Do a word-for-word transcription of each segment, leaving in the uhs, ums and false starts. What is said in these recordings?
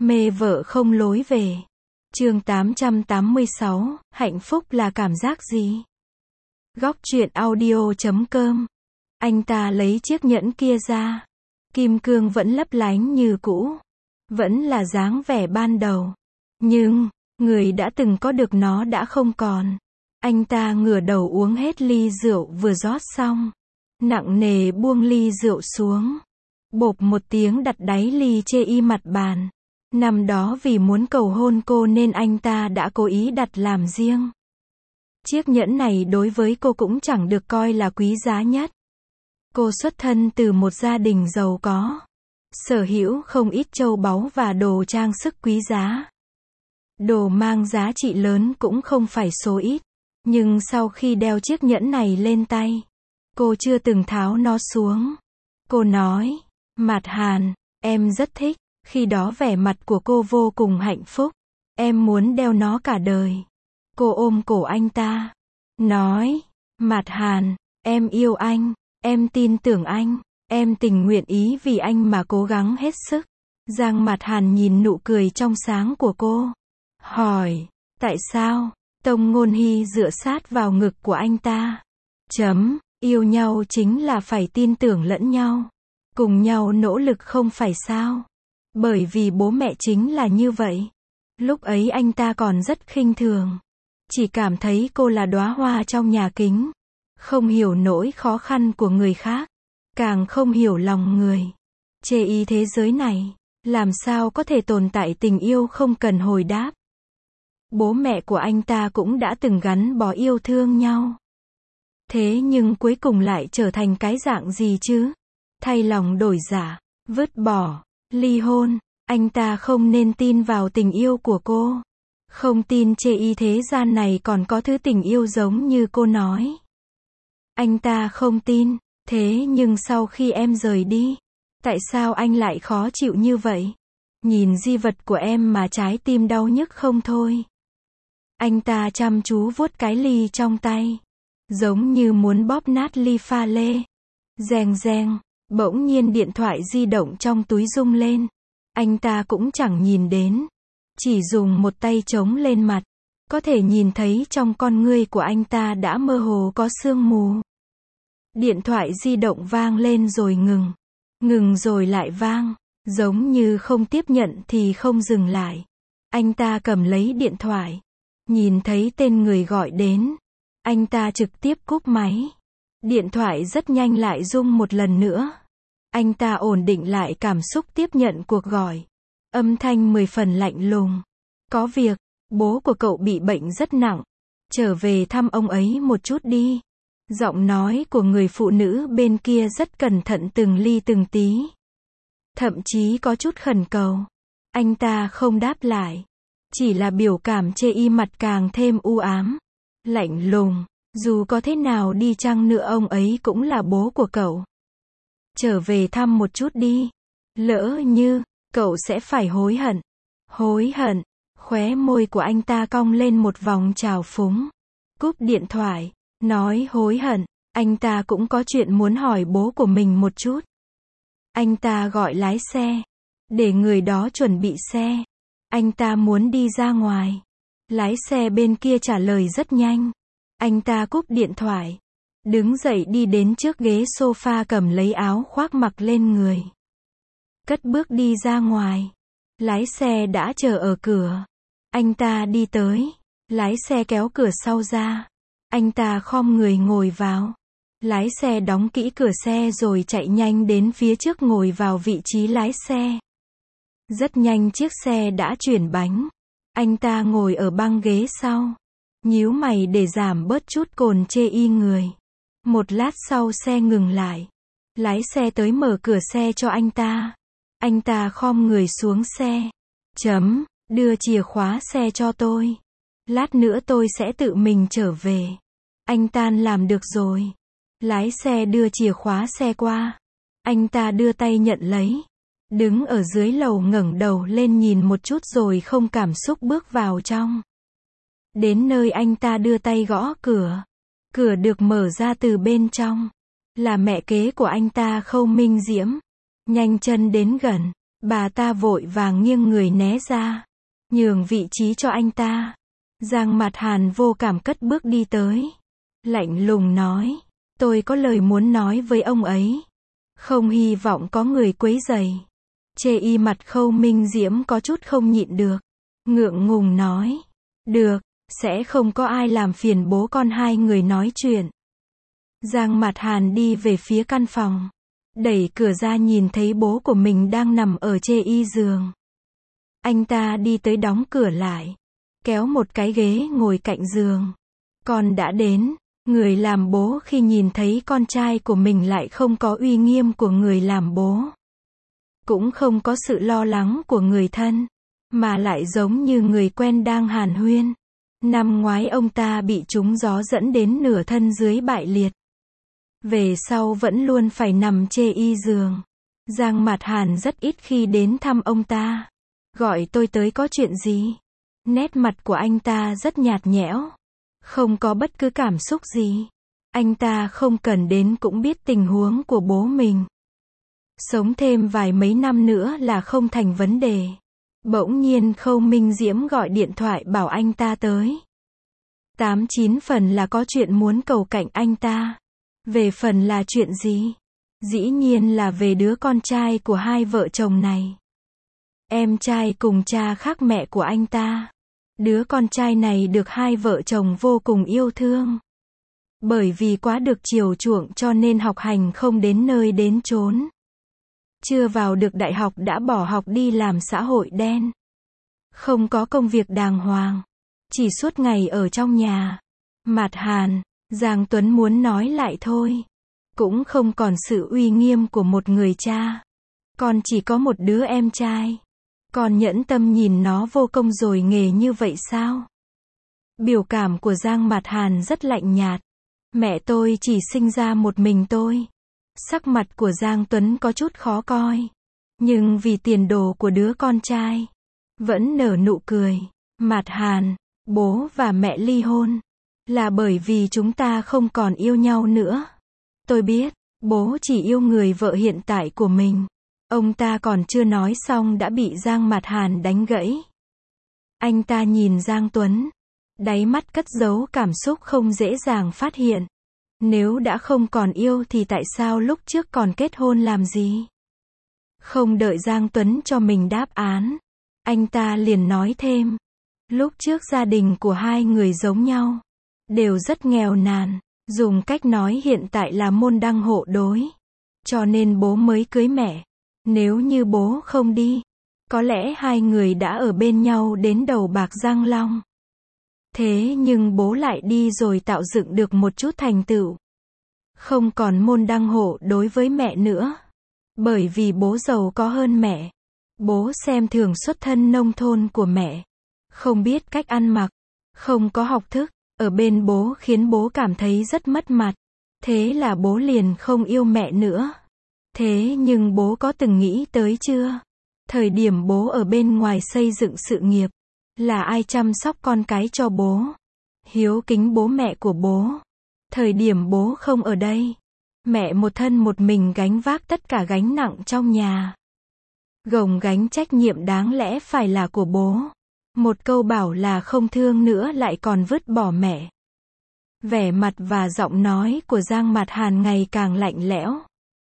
Mê vợ không lối về. Chương tám trăm tám mươi sáu, hạnh phúc là cảm giác gì? Góc truyện audio chấm com. Anh ta lấy chiếc nhẫn kia ra. Kim cương vẫn lấp lánh như cũ. Vẫn là dáng vẻ ban đầu. Nhưng, người đã từng có được nó đã không còn. Anh ta ngửa đầu uống hết ly rượu vừa rót xong. Nặng nề buông ly rượu xuống. Bộp một tiếng đặt đáy ly chê y mặt bàn. Năm đó vì muốn cầu hôn cô nên anh ta đã cố ý đặt làm riêng. Chiếc nhẫn này đối với cô cũng chẳng được coi là quý giá nhất. Cô xuất thân từ một gia đình giàu có. Sở hữu không ít châu báu và đồ trang sức quý giá. Đồ mang giá trị lớn cũng không phải số ít. Nhưng sau khi đeo chiếc nhẫn này lên tay, cô chưa từng tháo nó xuống. Cô nói, Mạt Hàn, em rất thích. Khi đó vẻ mặt của cô vô cùng hạnh phúc. Em muốn đeo nó cả đời. Cô ôm cổ anh ta. Nói, Mạt Hàn, em yêu anh. Em tin tưởng anh. Em tình nguyện ý vì anh mà cố gắng hết sức. Giang Mạt Hàn nhìn nụ cười trong sáng của cô. Hỏi, tại sao? Tông Ngôn Hy dựa sát vào ngực của anh ta. Chấm, yêu nhau chính là phải tin tưởng lẫn nhau. Cùng nhau nỗ lực không phải sao? Bởi vì bố mẹ chính là như vậy. Lúc ấy anh ta còn rất khinh thường. Chỉ cảm thấy cô là đóa hoa trong nhà kính. Không hiểu nỗi khó khăn của người khác. Càng không hiểu lòng người. Chê y thế giới này. Làm sao có thể tồn tại tình yêu không cần hồi đáp. Bố mẹ của anh ta cũng đã từng gắn bó yêu thương nhau. Thế nhưng cuối cùng lại trở thành cái dạng gì chứ? Thay lòng đổi dạ. Vứt bỏ. Ly hôn, anh ta không nên tin vào tình yêu của cô. Không tin chê y thế gian này còn có thứ tình yêu giống như cô nói. Anh ta không tin, thế nhưng sau khi em rời đi, tại sao anh lại khó chịu như vậy? Nhìn di vật của em mà trái tim đau nhức không thôi. Anh ta chăm chú vuốt cái ly trong tay, giống như muốn bóp nát ly pha lê. Reng reng. Bỗng nhiên điện thoại di động trong túi rung lên. Anh ta cũng chẳng nhìn đến. Chỉ dùng một tay chống lên mặt. Có thể nhìn thấy trong con ngươi của anh ta đã mơ hồ có sương mù. Điện thoại di động vang lên rồi ngừng. Ngừng rồi lại vang. Giống như không tiếp nhận thì không dừng lại. Anh ta cầm lấy điện thoại. Nhìn thấy tên người gọi đến. Anh ta trực tiếp cúp máy. Điện thoại rất nhanh lại rung một lần nữa. Anh ta ổn định lại cảm xúc tiếp nhận cuộc gọi. Âm thanh mười phần lạnh lùng. Có việc, bố của cậu bị bệnh rất nặng. Trở về thăm ông ấy một chút đi. Giọng nói của người phụ nữ bên kia rất cẩn thận từng ly từng tí. Thậm chí có chút khẩn cầu. Anh ta không đáp lại. Chỉ là biểu cảm chê y mặt càng thêm u ám. Lạnh lùng. Dù có thế nào đi chăng nữa ông ấy cũng là bố của cậu. Trở về thăm một chút đi. Lỡ như, cậu sẽ phải hối hận. Hối hận. Khóe môi của anh ta cong lên một vòng trào phúng. Cúp điện thoại. Nói hối hận. Anh ta cũng có chuyện muốn hỏi bố của mình một chút. Anh ta gọi lái xe. Để người đó chuẩn bị xe. Anh ta muốn đi ra ngoài. Lái xe bên kia trả lời rất nhanh. Anh ta cúp điện thoại. Đứng dậy đi đến trước ghế sofa cầm lấy áo khoác mặc lên người. Cất bước đi ra ngoài. Lái xe đã chờ ở cửa. Anh ta đi tới. Lái xe kéo cửa sau ra. Anh ta khom người ngồi vào. Lái xe đóng kỹ cửa xe rồi chạy nhanh đến phía trước ngồi vào vị trí lái xe. Rất nhanh chiếc xe đã chuyển bánh. Anh ta ngồi ở băng ghế sau. Nhíu mày để giảm bớt chút cồn chê y người. Một lát sau xe ngừng lại. Lái xe tới mở cửa xe cho anh ta. Anh ta khom người xuống xe. Chấm, đưa chìa khóa xe cho tôi. Lát nữa tôi sẽ tự mình trở về. Anh ta làm được rồi. Lái xe đưa chìa khóa xe qua. Anh ta đưa tay nhận lấy. Đứng ở dưới lầu ngẩng đầu lên nhìn một chút rồi không cảm xúc bước vào trong. Đến nơi anh ta đưa tay gõ cửa. Cửa được mở ra từ bên trong. Là mẹ kế của anh ta Khâu Minh Diễm. Nhanh chân đến gần. Bà ta vội vàng nghiêng người né ra, nhường vị trí cho anh ta. Giang Mạt Hàn vô cảm cất bước đi tới, lạnh lùng nói, tôi có lời muốn nói với ông ấy, không hy vọng có người quấy rầy. Chê y mặt Khâu Minh Diễm có chút không nhịn được, ngượng ngùng nói, được, sẽ không có ai làm phiền bố con hai người nói chuyện. Giang Mạt Hàn đi về phía căn phòng, đẩy cửa ra nhìn thấy bố của mình đang nằm ở chê y giường. Anh ta đi tới đóng cửa lại, kéo một cái ghế ngồi cạnh giường. Con đã đến. Người làm bố khi nhìn thấy con trai của mình lại không có uy nghiêm của người làm bố, cũng không có sự lo lắng của người thân, mà lại giống như người quen đang hàn huyên. Năm ngoái ông ta bị trúng gió dẫn đến nửa thân dưới bại liệt, về sau vẫn luôn phải nằm chê y giường. Giang Mạt Hàn rất ít khi đến thăm ông ta. Gọi tôi tới có chuyện gì? Nét mặt của anh ta rất nhạt nhẽo, không có bất cứ cảm xúc gì. Anh ta không cần đến cũng biết tình huống của bố mình. Sống thêm vài mấy năm nữa là không thành vấn đề. Bỗng nhiên Khâu Minh Diễm gọi điện thoại bảo anh ta tới. Tám chín phần là có chuyện muốn cầu cạnh anh ta. Về phần là chuyện gì? Dĩ nhiên là về đứa con trai của hai vợ chồng này. Em trai cùng cha khác mẹ của anh ta. Đứa con trai này được hai vợ chồng vô cùng yêu thương. Bởi vì quá được chiều chuộng cho nên học hành không đến nơi đến chốn. Chưa vào được đại học đã bỏ học đi làm xã hội đen. Không có công việc đàng hoàng, chỉ suốt ngày ở trong nhà. Mạt Hàn, Giang Tuấn muốn nói lại thôi. Cũng không còn sự uy nghiêm của một người cha. Con chỉ có một đứa em trai. Con nhẫn tâm nhìn nó vô công rồi nghề như vậy sao? Biểu cảm của Giang Mạt Hàn rất lạnh nhạt. Mẹ tôi chỉ sinh ra một mình tôi. Sắc mặt của Giang Tuấn có chút khó coi. Nhưng vì tiền đồ của đứa con trai, vẫn nở nụ cười. Mạt Hàn, bố và mẹ ly hôn là bởi vì chúng ta không còn yêu nhau nữa. Tôi biết, bố chỉ yêu người vợ hiện tại của mình. Ông ta còn chưa nói xong đã bị Giang Mạt Hàn đánh gãy. Anh ta nhìn Giang Tuấn, đáy mắt cất giấu cảm xúc không dễ dàng phát hiện. Nếu đã không còn yêu thì tại sao lúc trước còn kết hôn làm gì? Không đợi Giang Tuấn cho mình đáp án, anh ta liền nói thêm. Lúc trước gia đình của hai người giống nhau, đều rất nghèo nàn, dùng cách nói hiện tại là môn đăng hộ đối. Cho nên bố mới cưới mẹ. Nếu như bố không đi, có lẽ hai người đã ở bên nhau đến đầu bạc răng long. Thế nhưng bố lại đi rồi tạo dựng được một chút thành tựu. Không còn môn đăng hộ đối với mẹ nữa. Bởi vì bố giàu có hơn mẹ. Bố xem thường xuất thân nông thôn của mẹ. Không biết cách ăn mặc. Không có học thức. Ở bên bố khiến bố cảm thấy rất mất mặt. Thế là bố liền không yêu mẹ nữa. Thế nhưng bố có từng nghĩ tới chưa? Thời điểm bố ở bên ngoài xây dựng sự nghiệp, là ai chăm sóc con cái cho bố? Hiếu kính bố mẹ của bố. Thời điểm bố không ở đây, mẹ một thân một mình gánh vác tất cả gánh nặng trong nhà. Gồng gánh trách nhiệm đáng lẽ phải là của bố. Một câu bảo là không thương nữa lại còn vứt bỏ mẹ. Vẻ mặt và giọng nói của Giang Mạt Hàn ngày càng lạnh lẽo.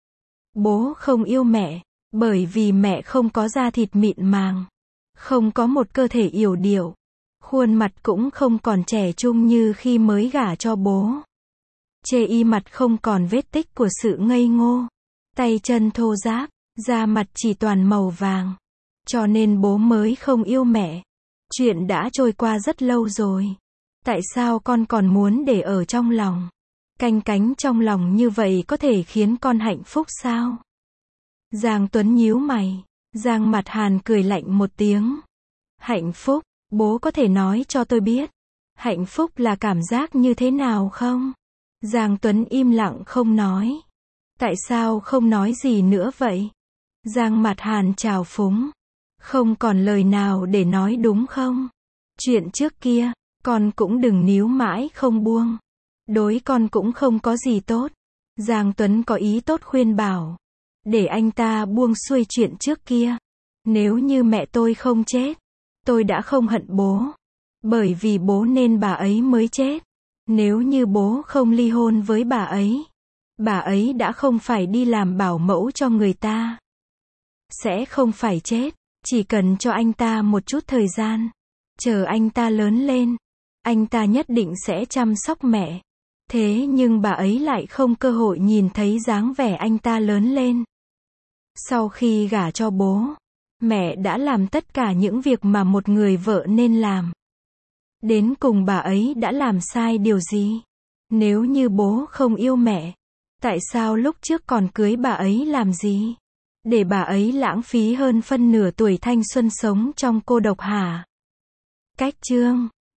Bố không yêu mẹ, bởi vì mẹ không có da thịt mịn màng, không có một cơ thể yểu điệu, khuôn mặt cũng không còn trẻ trung như khi mới gả cho bố. Chê y mặt không còn vết tích của sự ngây ngô, tay chân thô ráp, da mặt chỉ toàn màu vàng. Cho nên bố mới không yêu mẹ. Chuyện đã trôi qua rất lâu rồi. Tại sao con còn muốn để ở trong lòng? Canh cánh trong lòng như vậy có thể khiến con hạnh phúc sao? Giang Tuấn nhíu mày. Giang Mạt Hàn cười lạnh một tiếng. Hạnh phúc, bố có thể nói cho tôi biết. Hạnh phúc là cảm giác như thế nào không? Giang Tuấn im lặng không nói. Tại sao không nói gì nữa vậy? Giang Mạt Hàn trào phúng. Không còn lời nào để nói đúng không? Chuyện trước kia, con cũng đừng níu mãi không buông. Đối con cũng không có gì tốt. Giang Tuấn có ý tốt khuyên bảo. Để anh ta buông xuôi chuyện trước kia. Nếu như mẹ tôi không chết, tôi đã không hận bố. Bởi vì bố nên bà ấy mới chết. Nếu như bố không ly hôn với bà ấy, bà ấy đã không phải đi làm bảo mẫu cho người ta. Sẽ không phải chết, chỉ cần cho anh ta một chút thời gian. Chờ anh ta lớn lên, anh ta nhất định sẽ chăm sóc mẹ. Thế nhưng bà ấy lại không cơ hội nhìn thấy dáng vẻ anh ta lớn lên. Sau khi gả cho bố, mẹ đã làm tất cả những việc mà một người vợ nên làm. Đến cùng bà ấy đã làm sai điều gì? Nếu như bố không yêu mẹ, tại sao lúc trước còn cưới bà ấy làm gì? Để bà ấy lãng phí hơn phân nửa tuổi thanh xuân sống trong cô độc hả? Cách chương